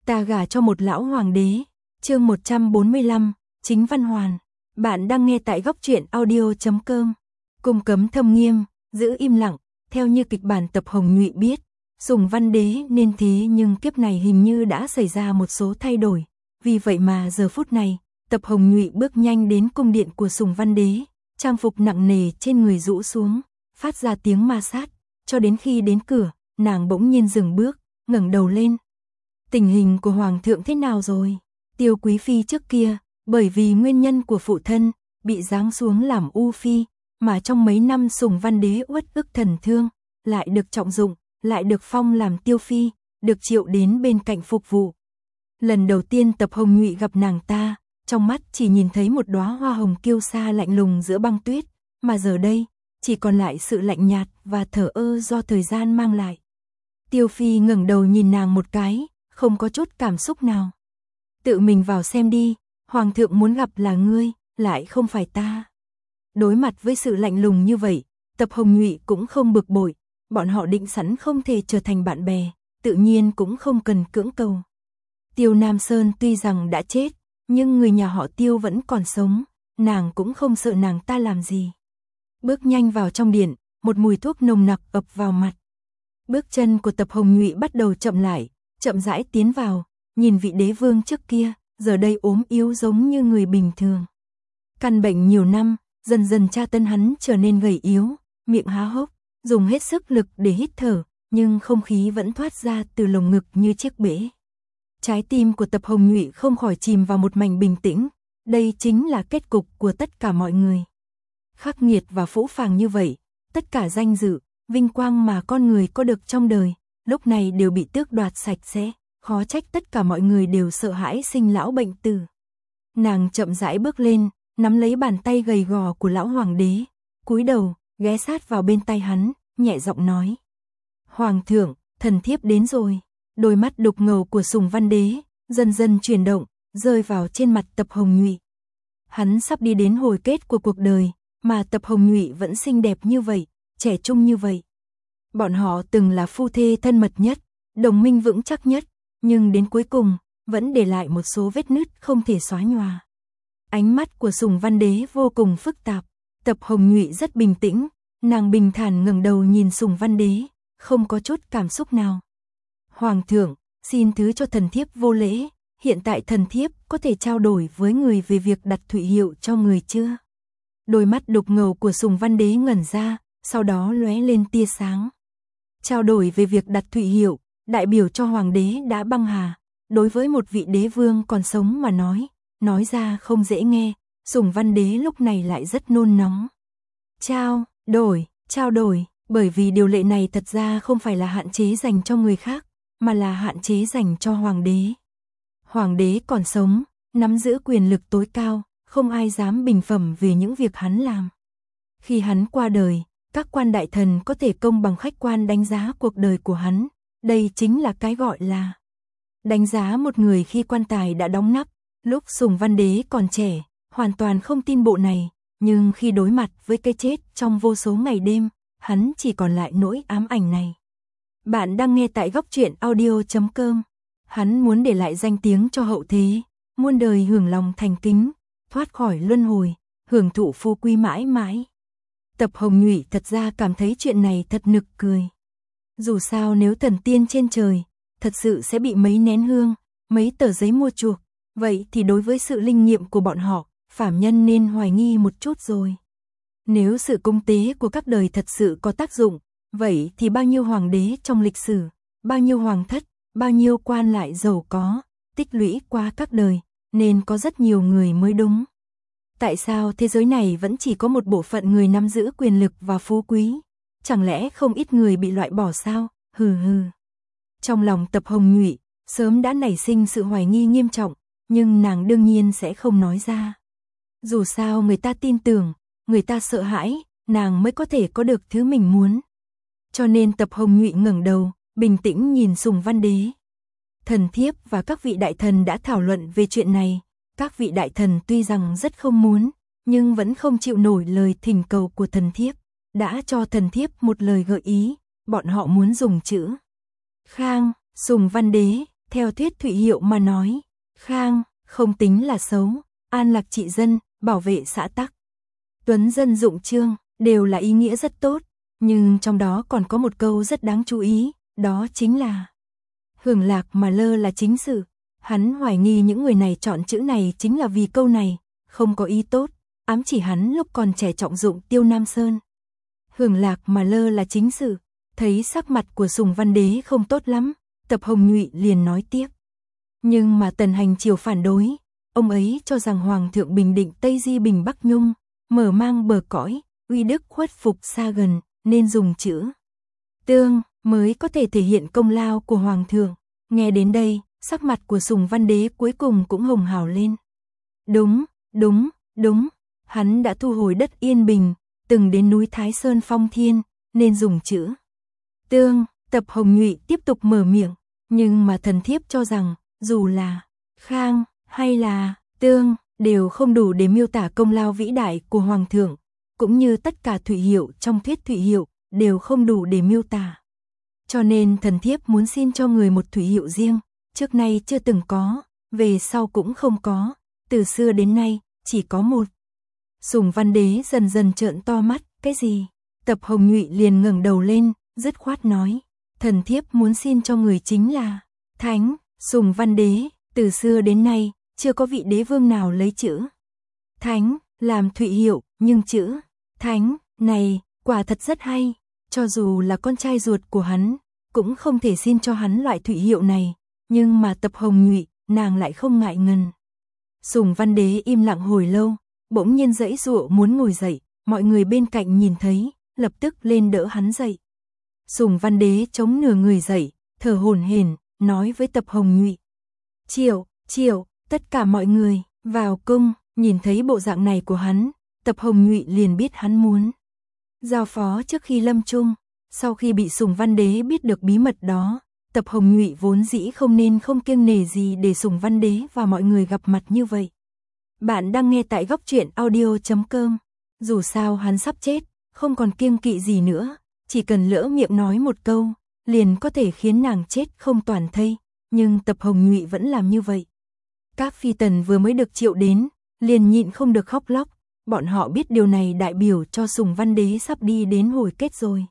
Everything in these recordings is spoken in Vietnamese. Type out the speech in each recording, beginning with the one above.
Ta gả cho một lão hoàng đế. Chương 145, Chính Văn Hoàn. Bạn đang nghe tại góc truyện audio.com. Cung cấm thâm nghiêm, giữ im lặng, theo như kịch bản Tập Hồng Nhụy biết, Sùng Văn Đế nên thế nhưng kiếp này hình như đã xảy ra một số thay đổi. Vì vậy mà giờ phút này, Tập Hồng Nhụy bước nhanh đến cung điện của Sùng Văn Đế, trang phục nặng nề trên người rũ xuống, phát ra tiếng ma sát, cho đến khi đến cửa, nàng bỗng nhiên dừng bước, ngẩng đầu lên. Tình hình của Hoàng thượng thế nào rồi? Tiêu Quý Phi trước kia, bởi vì nguyên nhân của phụ thân, bị giáng xuống làm U Phi, mà trong mấy năm Sùng Văn Đế uất ức thần thương, lại được trọng dụng, lại được phong làm Tiêu Phi, được triệu đến bên cạnh phục vụ. Lần đầu tiên Tập Hồng Nhụy gặp nàng ta, trong mắt chỉ nhìn thấy một đóa hoa hồng kiêu sa lạnh lùng giữa băng tuyết, mà giờ đây, chỉ còn lại sự lạnh nhạt và thờ ơ do thời gian mang lại. Tiêu Phi ngẩng đầu nhìn nàng một cái, không có chút cảm xúc nào. Tự mình vào xem đi, Hoàng thượng muốn gặp là ngươi, lại không phải ta. Đối mặt với sự lạnh lùng như vậy, Tập Hồng Nhụy cũng không bực bội, bọn họ định sẵn không thể trở thành bạn bè, tự nhiên cũng không cần cưỡng cầu. Tiêu Nam Sơn tuy rằng đã chết, nhưng người nhà họ Tiêu vẫn còn sống, nàng cũng không sợ nàng ta làm gì. Bước nhanh vào trong điện, một mùi thuốc nồng nặc ập vào mặt. Bước chân của Tập Hồng Nhụy bắt đầu chậm lại, chậm rãi tiến vào, nhìn vị đế vương trước kia, giờ đây ốm yếu giống như người bình thường. Căn bệnh nhiều năm, dần dần tra tấn hắn trở nên gầy yếu, miệng há hốc, dùng hết sức lực để hít thở, nhưng không khí vẫn thoát ra từ lồng ngực như chiếc bể. Trái tim của Tập Hồng Nhụy không khỏi chìm vào một mảnh bình tĩnh, đây chính là kết cục của tất cả mọi người. Khắc nghiệt và phũ phàng như vậy, tất cả danh dự, vinh quang mà con người có được trong đời, lúc này đều bị tước đoạt sạch sẽ, khó trách tất cả mọi người đều sợ hãi sinh lão bệnh tử. Nàng chậm rãi bước lên, nắm lấy bàn tay gầy gò của lão hoàng đế, cúi đầu, ghé sát vào bên tai hắn, nhẹ giọng nói. Hoàng thượng, thần thiếp đến rồi. Đôi mắt đục ngầu của Sùng Văn Đế, dần dần chuyển động, rơi vào trên mặt Tập Hồng Nhụy. Hắn sắp đi đến hồi kết của cuộc đời, mà Tập Hồng Nhụy vẫn xinh đẹp như vậy, trẻ trung như vậy. Bọn họ từng là phu thê thân mật nhất, đồng minh vững chắc nhất, nhưng đến cuối cùng, vẫn để lại một số vết nứt không thể xóa nhòa. Ánh mắt của Sùng Văn Đế vô cùng phức tạp, Tập Hồng Nhụy rất bình tĩnh, nàng bình thản ngẩng đầu nhìn Sùng Văn Đế, không có chút cảm xúc nào. Hoàng thượng, xin thứ cho thần thiếp vô lễ, hiện tại thần thiếp có thể trao đổi với người về việc đặt thụy hiệu cho người chưa? Đôi mắt đục ngầu của Sùng Văn Đế ngẩn ra, sau đó lóe lên tia sáng. Trao đổi về việc đặt thụy hiệu, đại biểu cho hoàng đế đã băng hà, đối với một vị đế vương còn sống mà nói ra không dễ nghe, Sùng Văn Đế lúc này lại rất nôn nóng. Trao đổi, bởi vì điều lệ này thật ra không phải là hạn chế dành cho người khác, mà là hạn chế dành cho hoàng đế. Hoàng đế còn sống, nắm giữ quyền lực tối cao, không ai dám bình phẩm về những việc hắn làm. Khi hắn qua đời, các quan đại thần có thể công bằng khách quan đánh giá cuộc đời của hắn, đây chính là cái gọi là đánh giá một người khi quan tài đã đóng nắp. Lúc Sùng Văn Đế còn trẻ, hoàn toàn không tin bộ này, nhưng khi đối mặt với cái chết trong vô số ngày đêm, hắn chỉ còn lại nỗi ám ảnh này. Bạn đang nghe tại góc truyện audio.com. Hắn muốn để lại danh tiếng cho hậu thế, muôn đời hưởng lòng thành kính, thoát khỏi luân hồi, hưởng thụ phú quý mãi mãi. Tập Hồng Nhụy thật ra cảm thấy chuyện này thật nực cười. Dù sao nếu thần tiên trên trời, thật sự sẽ bị mấy nén hương, mấy tờ giấy mua chuộc, vậy thì đối với sự linh nghiệm của bọn họ, phàm nhân nên hoài nghi một chút rồi. Nếu sự cung tế của các đời thật sự có tác dụng, vậy thì bao nhiêu hoàng đế trong lịch sử, bao nhiêu hoàng thất, bao nhiêu quan lại giàu có, tích lũy qua các đời, nên có rất nhiều người mới đúng. Tại sao thế giới này vẫn chỉ có một bộ phận người nắm giữ quyền lực và phú quý? Chẳng lẽ không ít người bị loại bỏ sao? Hừ hừ. Trong lòng Tập Hồng Nhụy, sớm đã nảy sinh sự hoài nghi nghiêm trọng, nhưng nàng đương nhiên sẽ không nói ra. Dù sao người ta tin tưởng, người ta sợ hãi, nàng mới có thể có được thứ mình muốn. Cho nên Tập Hồng Nhụy ngẩng đầu, bình tĩnh nhìn Sùng Văn Đế. Thần thiếp và các vị đại thần đã thảo luận về chuyện này, các vị đại thần tuy rằng rất không muốn, nhưng vẫn không chịu nổi lời thỉnh cầu của thần thiếp, đã cho thần thiếp một lời gợi ý, bọn họ muốn dùng chữ Khang. Sùng Văn Đế Theo thuyết Thụy Hiệu mà nói, Khang không tính là xấu, an lạc trị dân, bảo vệ xã tắc, tuấn dân dụng trương, đều là ý nghĩa rất tốt, nhưng trong đó còn có một câu rất đáng chú ý, đó chính là hưởng lạc mà lơ là chính sự. Hắn hoài nghi những người này chọn chữ này chính là vì câu này, không có ý tốt, ám chỉ hắn lúc còn trẻ trọng dụng Tiêu Nam Sơn. Hưởng lạc mà lơ là chính sự, thấy sắc mặt của Sùng Văn Đế không tốt lắm, Tập Hồng Nhụy liền nói tiếp. Nhưng mà Tần Hành Triều phản đối, ông ấy cho rằng Hoàng thượng bình định Tây Di Bình Bắc Nhung, mở mang bờ cõi, uy đức khuất phục xa gần, nên dùng chữ tương mới có thể thể hiện công lao của Hoàng thượng. Nghe đến đây, sắc mặt của Sùng Văn Đế cuối cùng cũng hồng hào lên. Đúng, hắn đã thu hồi đất Yên Bình, từng đến núi Thái Sơn phong thiên, nên dùng chữ tương. Tập Hồng Nhụy tiếp tục mở miệng, nhưng mà thần thiếp cho rằng, dù là Khang hay là tương, đều không đủ để miêu tả công lao vĩ đại của Hoàng thượng, cũng như tất cả Thụy Hiệu trong thuyết Thụy Hiệu, đều không đủ để miêu tả. Cho nên thần thiếp muốn xin cho người một Thụy Hiệu riêng, trước nay chưa từng có, về sau cũng không có, từ xưa đến nay, chỉ có một. Sùng Văn Đế dần dần trợn to mắt, cái gì? Tập Hồng Nhụy liền ngẩng đầu lên, dứt khoát nói, thần thiếp muốn xin cho người chính là Thánh. Sùng Văn Đế, từ xưa đến nay, chưa có vị đế vương nào lấy chữ Thánh làm Thụy Hiệu, nhưng chữ Thánh này quả thật rất hay, cho dù là con trai ruột của hắn, cũng không thể xin cho hắn loại Thụy Hiệu này, nhưng mà Tập Hồng Nhụy, nàng lại không ngại ngần. Sùng Văn Đế im lặng hồi lâu, bỗng nhiên giãy giụa muốn ngồi dậy, mọi người bên cạnh nhìn thấy, lập tức lên đỡ hắn dậy. Sùng Văn Đế chống nửa người dậy, thở hổn hển, nói với Tập Hồng Nhụy. Triệu, tất cả mọi người, vào cung. Nhìn thấy bộ dạng này của hắn, Tập Hồng Nhụy liền biết hắn muốn giao phó trước khi lâm chung. Sau khi bị Sùng Văn Đế biết được bí mật đó, Tập Hồng Nhụy vốn dĩ không kiêng nể gì để Sùng Văn Đế và mọi người gặp mặt như vậy. Bạn đang nghe tại góc truyện audio.com. Dù sao hắn sắp chết, không còn kiêng kỵ gì nữa, chỉ cần lỡ miệng nói một câu, liền có thể khiến nàng chết không toàn thây, nhưng Tập Hồng Nhụy vẫn làm như vậy. Các phi tần vừa mới được triệu đến, liền nhịn không được khóc lóc, bọn họ biết điều này đại biểu cho Sùng Văn Đế sắp đi đến hồi kết rồi.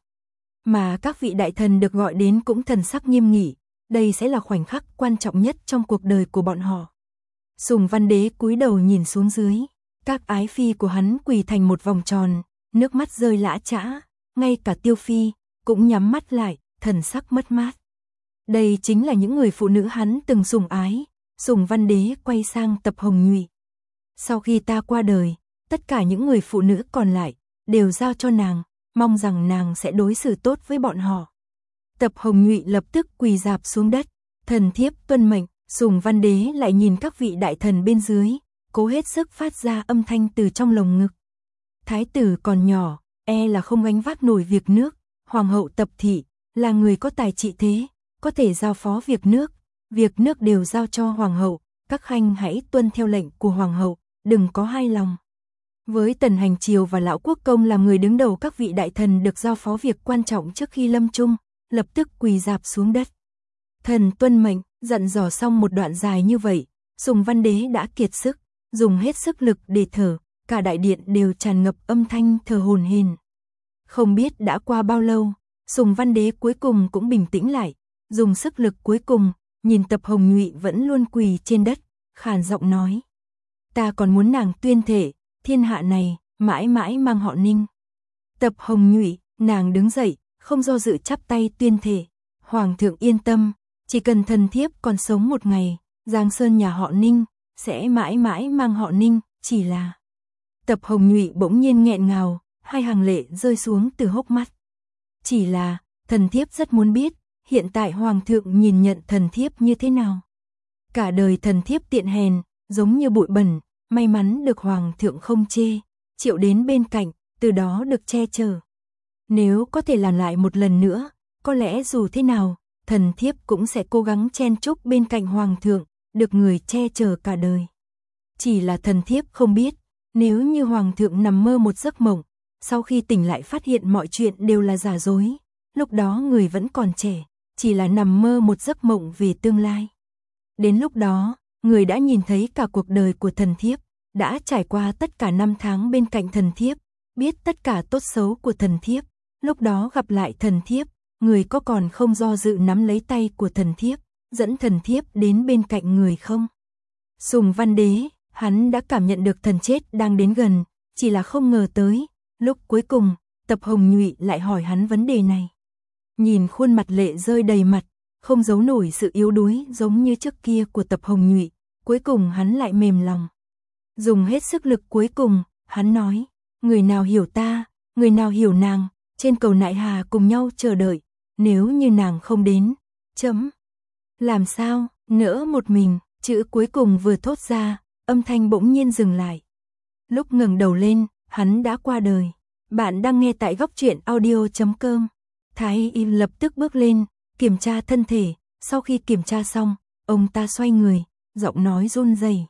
Mà các vị đại thần được gọi đến cũng thần sắc nghiêm nghị, đây sẽ là khoảnh khắc quan trọng nhất trong cuộc đời của bọn họ. Sùng Văn Đế cúi đầu nhìn xuống dưới, các ái phi của hắn quỳ thành một vòng tròn, nước mắt rơi lã chã, ngay cả Tiêu Phi cũng nhắm mắt lại, thần sắc mất mát. Đây chính là những người phụ nữ hắn từng sủng ái. Sùng Văn Đế quay sang Tập Hồng Nhụy. Sau khi ta qua đời, tất cả những người phụ nữ còn lại đều giao cho nàng, mong rằng nàng sẽ đối xử tốt với bọn họ. Tập Hồng Nhụy lập tức quỳ rạp xuống đất, thần thiếp tuân mệnh. Sùng Văn Đế lại nhìn các vị đại thần bên dưới, cố hết sức phát ra âm thanh từ trong lồng ngực. Thái tử còn nhỏ, e là không gánh vác nổi việc nước, hoàng hậu Tập Thị là người có tài trị thế, có thể giao phó việc nước đều giao cho hoàng hậu, các khanh hãy tuân theo lệnh của hoàng hậu, đừng có hai lòng. Với Tần Hành Triều và Lão Quốc Công làm người đứng đầu, các vị đại thần được giao phó việc quan trọng trước khi lâm chung, lập tức quỳ rạp xuống đất. Thần tuân mệnh. Dặn dò xong một đoạn dài như vậy, Sùng Văn Đế đã kiệt sức, dùng hết sức lực để thở, cả đại điện đều tràn ngập âm thanh thở hổn hển. Không biết đã qua bao lâu, Sùng Văn Đế cuối cùng cũng bình tĩnh lại, dùng sức lực cuối cùng, nhìn Tập Hồng Nhụy vẫn luôn quỳ trên đất, khàn giọng nói: "Ta còn muốn nàng tuyên thể, thiên hạ này mãi mãi mang họ Ninh." Tập Hồng Nhụy, nàng đứng dậy, không do dự chắp tay tuyên thể: "Hoàng thượng yên tâm, chỉ cần thần thiếp còn sống một ngày, Giang Sơn nhà họ Ninh sẽ mãi mãi mang họ Ninh, chỉ là..." Tập Hồng Nhụy bỗng nhiên nghẹn ngào, hai hàng lệ rơi xuống từ hốc mắt. "Chỉ là, thần thiếp rất muốn biết, hiện tại hoàng thượng nhìn nhận thần thiếp như thế nào? Cả đời thần thiếp tiện hèn, giống như bụi bẩn, may mắn được hoàng thượng không chê, triệu đến bên cạnh, từ đó được che chở. Nếu có thể làm lại một lần nữa, có lẽ dù thế nào, thần thiếp cũng sẽ cố gắng chen chúc bên cạnh hoàng thượng, được người che chở cả đời. Chỉ là thần thiếp không biết, nếu như hoàng thượng nằm mơ một giấc mộng, sau khi tỉnh lại phát hiện mọi chuyện đều là giả dối, lúc đó người vẫn còn trẻ, chỉ là nằm mơ một giấc mộng về tương lai. Đến lúc đó, người đã nhìn thấy cả cuộc đời của thần thiếp, đã trải qua tất cả năm tháng bên cạnh thần thiếp, biết tất cả tốt xấu của thần thiếp, lúc đó gặp lại thần thiếp, người có còn không do dự nắm lấy tay của thần thiếp, dẫn thần thiếp đến bên cạnh người không? Sùng Văn Đế, hắn đã cảm nhận được thần chết đang đến gần, chỉ là không ngờ tới, lúc cuối cùng, Tập Hồng Nhụy lại hỏi hắn vấn đề này. Nhìn khuôn mặt lệ rơi đầy mặt, không giấu nổi sự yếu đuối giống như trước kia của Tập Hồng Nhụy, cuối cùng hắn lại mềm lòng. Dùng hết sức lực cuối cùng, hắn nói, người nào hiểu ta, người nào hiểu nàng, trên cầu Nại Hà cùng nhau chờ đợi, nếu như nàng không đến, chấm. Làm sao, nỡ một mình, chữ cuối cùng vừa thốt ra, âm thanh bỗng nhiên dừng lại. Lúc ngẩng đầu lên, hắn đã qua đời. Bạn đang nghe tại góc truyện audio.com. Thái Y lập tức bước lên, kiểm tra thân thể, sau khi kiểm tra xong, ông ta xoay người, giọng nói run rẩy.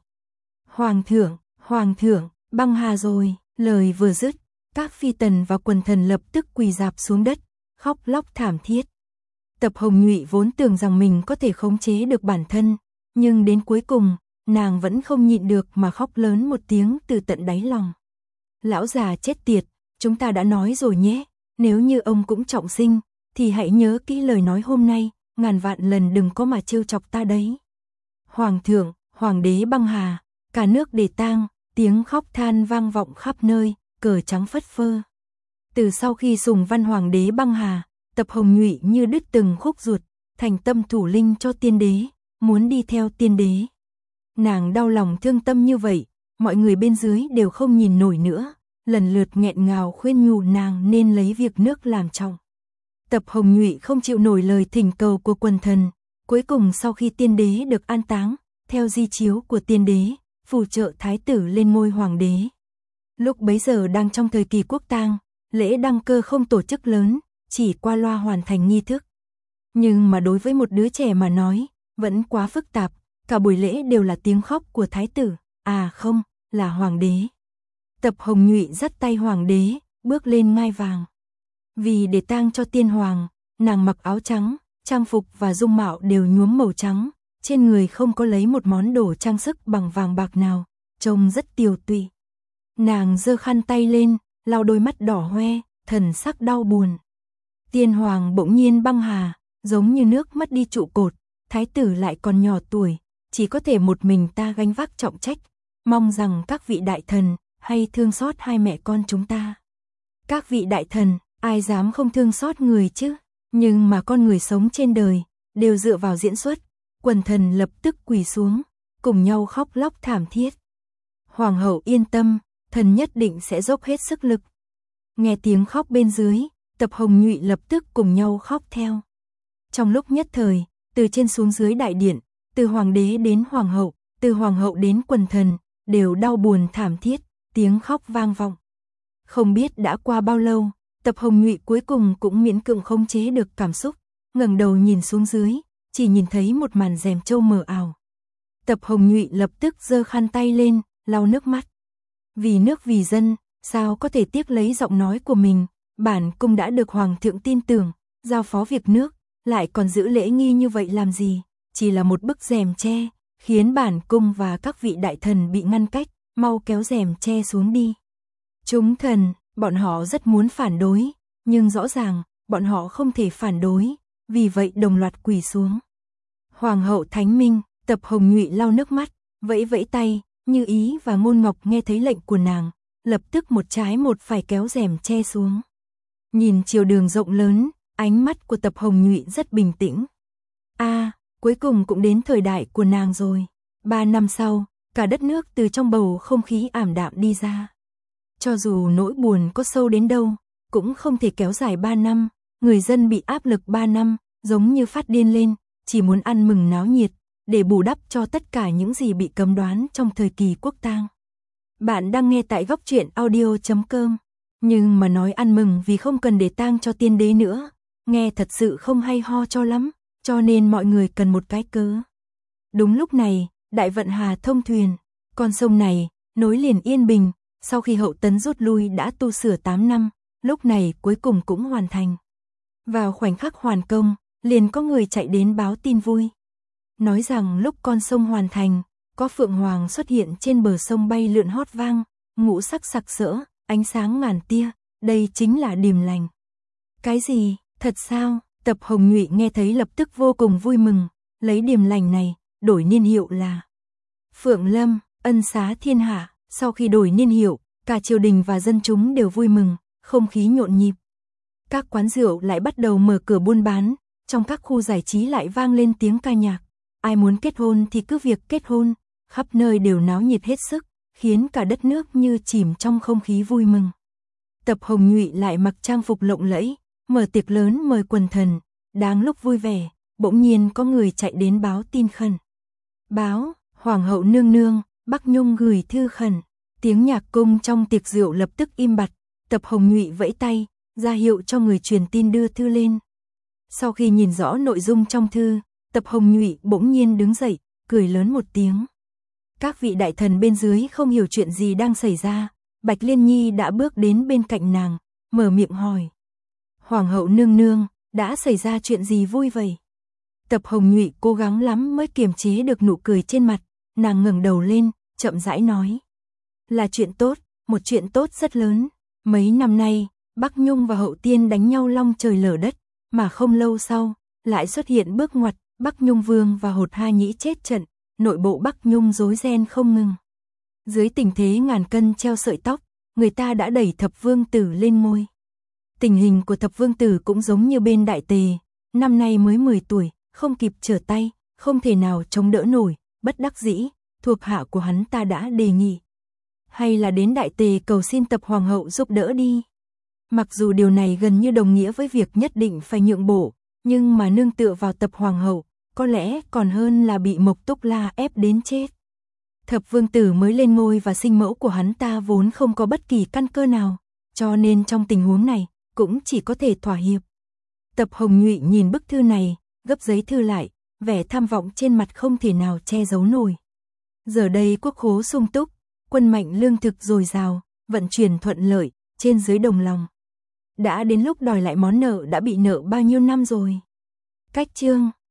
Hoàng thượng, băng hà rồi, lời vừa dứt, các phi tần và quần thần lập tức quỳ rạp xuống đất, khóc lóc thảm thiết. Tập Hồng Nhụy vốn tưởng rằng mình có thể khống chế được bản thân, nhưng đến cuối cùng, nàng vẫn không nhịn được mà khóc lớn một tiếng từ tận đáy lòng. Lão già chết tiệt, chúng ta đã nói rồi nhé, nếu như ông cũng trọng sinh, thì hãy nhớ kỹ lời nói hôm nay, ngàn vạn lần đừng có mà trêu chọc ta đấy. Hoàng thượng, hoàng đế băng hà, cả nước để tang, tiếng khóc than vang vọng khắp nơi, cờ trắng phất phơ. Từ sau khi Sùng Văn hoàng đế băng hà, Tập Hồng Nhụy như đứt từng khúc ruột, thành tâm thủ linh cho tiên đế, muốn đi theo tiên đế. Nàng đau lòng thương tâm như vậy, mọi người bên dưới đều không nhìn nổi nữa, lần lượt nghẹn ngào khuyên nhủ nàng nên lấy việc nước làm trọng. Tập Hồng Nhụy không chịu nổi lời thỉnh cầu của quần thần, cuối cùng sau khi tiên đế được an táng, theo di chiếu của tiên đế, phù trợ thái tử lên ngôi hoàng đế. Lúc bấy giờ đang trong thời kỳ quốc tang, lễ đăng cơ không tổ chức lớn, chỉ qua loa hoàn thành nghi thức. Nhưng mà đối với một đứa trẻ mà nói, vẫn quá phức tạp, cả buổi lễ đều là tiếng khóc của thái tử, à không, là hoàng đế. Tập Hồng Nhụy dắt tay hoàng đế, bước lên ngai vàng. Vì để tang cho tiên hoàng, nàng mặc áo trắng, trang phục và dung mạo đều nhuốm màu trắng, trên người không có lấy một món đồ trang sức bằng vàng bạc nào, trông rất tiều tụy. Nàng giơ khăn tay lên, lau đôi mắt đỏ hoe, thần sắc đau buồn. Tiên hoàng bỗng nhiên băng hà, giống như nước mất đi trụ cột, thái tử lại còn nhỏ tuổi, chỉ có thể một mình ta gánh vác trọng trách, mong rằng các vị đại thần hay thương xót hai mẹ con chúng ta. Các vị đại thần, ai dám không thương xót người chứ, nhưng mà con người sống trên đời, đều dựa vào diễn xuất, quần thần lập tức quỳ xuống, cùng nhau khóc lóc thảm thiết. Hoàng hậu yên tâm, thần nhất định sẽ dốc hết sức lực. Nghe tiếng khóc bên dưới, Tập Hồng Nhụy lập tức cùng nhau khóc theo. Trong lúc nhất thời, từ trên xuống dưới đại điện, từ hoàng đế đến hoàng hậu, từ hoàng hậu đến quần thần, đều đau buồn thảm thiết, tiếng khóc vang vọng. Không biết đã qua bao lâu, Tập Hồng Nhụy cuối cùng cũng miễn cưỡng khống chế được cảm xúc, ngẩng đầu nhìn xuống dưới, chỉ nhìn thấy một màn rèm trâu mờ ảo. Tập Hồng Nhụy lập tức giơ khăn tay lên, lau nước mắt. Vì nước vì dân, sao có thể tiếc lấy giọng nói của mình, bản cung đã được hoàng thượng tin tưởng, giao phó việc nước, lại còn giữ lễ nghi như vậy làm gì, chỉ là một bức rèm che, khiến bản cung và các vị đại thần bị ngăn cách, mau kéo rèm che xuống đi. Chúng thần, bọn họ rất muốn phản đối, nhưng rõ ràng, bọn họ không thể phản đối, vì vậy đồng loạt quỳ xuống. Hoàng hậu thánh minh, Tập Hồng Nhụy lau nước mắt, vẫy vẫy tay, Như Ý và Ngôn Ngọc nghe thấy lệnh của nàng, lập tức một trái một phải kéo rèm che xuống. Nhìn triều đường rộng lớn, ánh mắt của Tập Hồng Nhụy rất bình tĩnh. Cuối cùng cũng đến thời đại của nàng rồi. 3 năm sau, cả đất nước từ trong bầu không khí ảm đạm đi ra. Cho dù nỗi buồn có sâu đến đâu, cũng không thể kéo dài 3 năm, người dân bị áp lực 3 năm, giống như phát điên lên, chỉ muốn ăn mừng náo nhiệt, để bù đắp cho tất cả những gì bị cấm đoán trong thời kỳ quốc tang. Bạn đang nghe tại góc truyện audio.com, nhưng mà nói ăn mừng vì không cần để tang cho tiên đế nữa, nghe thật sự không hay ho cho lắm, cho nên mọi người cần một cái cớ. Đúng lúc này, Đại Vận Hà thông thuyền, con sông này, nối liền Yên Bình, sau khi Hậu Tấn rút lui đã tu sửa 8 năm, lúc này cuối cùng cũng hoàn thành. Vào khoảnh khắc hoàn công, liền có người chạy đến báo tin vui. nói rằng lúc con sông hoàn thành, có phượng hoàng xuất hiện trên bờ sông bay lượn hót vang, ngũ sắc sặc sỡ, ánh sáng ngàn tia, đây chính là điềm lành. Cái gì, thật sao? Tập Hồng Nhụy nghe thấy lập tức vô cùng vui mừng, lấy điềm lành này, đổi niên hiệu là Phượng Lâm, ân xá thiên hạ. Sau khi đổi niên hiệu, cả triều đình và dân chúng đều vui mừng, không khí nhộn nhịp. Các quán rượu lại bắt đầu mở cửa buôn bán, trong các khu giải trí lại vang lên tiếng ca nhạc. Ai muốn kết hôn thì cứ việc kết hôn, khắp nơi đều náo nhiệt hết sức, khiến cả đất nước như chìm trong không khí vui mừng. Tập Hồng Nhụy lại mặc trang phục lộng lẫy, mở tiệc lớn mời quần thần, đang lúc vui vẻ, bỗng nhiên có người chạy đến báo tin khẩn. Báo, Hoàng hậu nương nương, Bắc Nhung gửi thư khẩn. Tiếng nhạc cung trong tiệc rượu lập tức im bặt, Tập Hồng Nhụy vẫy tay, ra hiệu cho người truyền tin đưa thư lên. Sau khi nhìn rõ nội dung trong thư, Tập Hồng Nhụy bỗng nhiên đứng dậy, cười lớn một tiếng. Các vị đại thần bên dưới không hiểu chuyện gì đang xảy ra, Bạch Liên Nhi đã bước đến bên cạnh nàng, mở miệng hỏi. Hoàng hậu nương nương, đã xảy ra chuyện gì vui vậy? Tập Hồng Nhụy cố gắng lắm mới kiềm chế được nụ cười trên mặt, nàng ngẩng đầu lên, chậm rãi nói. Là chuyện tốt, một chuyện tốt rất lớn. Mấy năm nay, Bắc Nhung và Hậu Tiên đánh nhau long trời lở đất, mà không lâu sau, lại xuất hiện bước ngoặt, Bắc Nhung Vương và Hột Ha Nhĩ chết trận, nội bộ Bắc Nhung rối ren không ngừng. Dưới tình thế ngàn cân treo sợi tóc, người ta đã đẩy Thập Vương Tử lên ngôi. Tình hình của Thập Vương Tử cũng giống như bên Đại Tề, năm nay mới 10 tuổi, không kịp trở tay, không thể nào chống đỡ nổi, bất đắc dĩ, thuộc hạ của hắn ta đã đề nghị. Hay là đến Đại Tề cầu xin Tập Hoàng hậu giúp đỡ đi. Mặc dù điều này gần như đồng nghĩa với việc nhất định phải nhượng bộ, nhưng mà nương tựa vào Tập Hoàng hậu, có lẽ còn hơn là bị Mộc Túc La ép đến chết. Thập Vương Tử mới lên ngôi và sinh mẫu của hắn ta vốn không có bất kỳ căn cơ nào, cho nên trong tình huống này, cũng chỉ có thể thỏa hiệp. Tập Hồng Nhụy nhìn bức thư này, gấp giấy thư lại, vẻ tham vọng trên mặt không thể nào che giấu nổi. Giờ đây quốc khố sung túc, quân mạnh lương thực dồi dào, vận chuyển thuận lợi, trên dưới đồng lòng. Đã đến lúc đòi lại món nợ đã bị nợ bao nhiêu năm rồi. Cách chương